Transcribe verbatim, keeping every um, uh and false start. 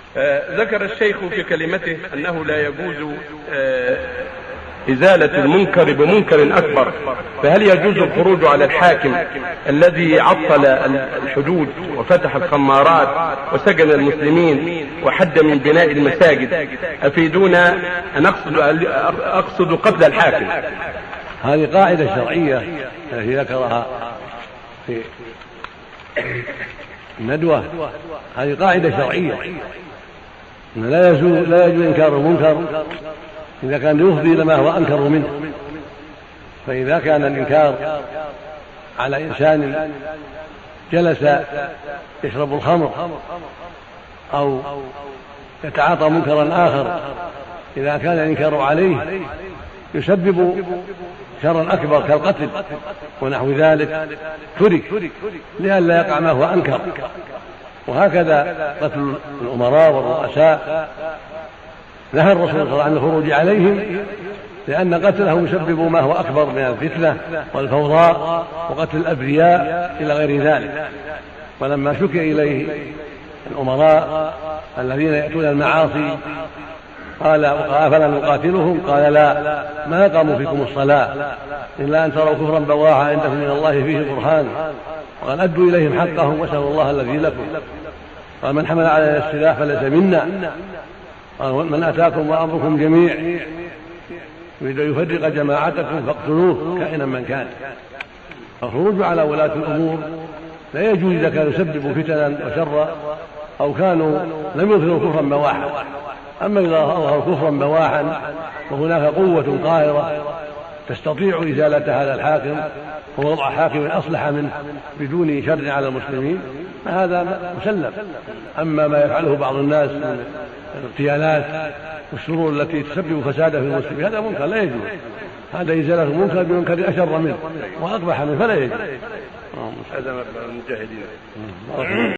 آه ذكر الشيخ في كلمته أنه لا يجوز آه إزالة المنكر بمنكر أكبر، فهل يجوز الخروج على الحاكم الذي عطل الحدود وفتح الخمارات وسجن المسلمين وحد من بناء المساجد؟ أفيدونا، أن أقصد, أقصد قتل الحاكم. هذه قاعدة شرعية التي ذكرها في الندوة، هذه قاعدة شرعية إن لا يجوز لا يجوز إنكار المنكر إذا كان يفضي إلى ما هو أنكر منه. فإذا كان الإنكار على إنسان جلس يشرب الخمر أو يتعاطى منكرا آخر، إذا كان الإنكار عليه يسبب شرا أكبر كالقتل ونحو ذلك ترك لئلا يقع ما هو أنكر. وهكذا قتل الأمراء والرؤساء نهى الرسول صلى الله عليه وسلم عن الخروج عليهم، لأن قتله يسبب ما هو أكبر من الفتنة والفوضى وقتل الأبرياء إلى غير ذلك. ولما شكي إليه الأمراء الذين يأتون المعاصي قال أفلا نقاتلهم؟ قال لا، ما قاموا فيكم الصلاة إلا أن تروا كفرا بواحا عندكم من الله فيه برهان، وقال أدوا إليهم حقهم واسألوا الله الذي لكم. قال من حمل على السلاح فليس منا، قال من أتاكم وأمركم جميع يريد أن يفرق جماعتكم فاقتلوه كائنا من كان. الخروج على ولاة الأمور لا يجوز إذا كانوا يسببوا فتنا وشرا أو كانوا لم يظهروا كفرا بواحا. أما إذا أظهروا كفرا بواحا وهناك قوة قاهرة تستطيع إزالة هذا الحاكم ووضع حاكم أصلح منه بدون شر على المسلمين فهذا مسلم. أما ما يفعله بعض الناس من الاغتيالات والشرور التي تسبب فسادا في المسلمين هذا منكر لا يجوز. هذا إزالة المنكر بمنكر أشر منه وأقبح منه فلا يجوز. هذا المجاهدين.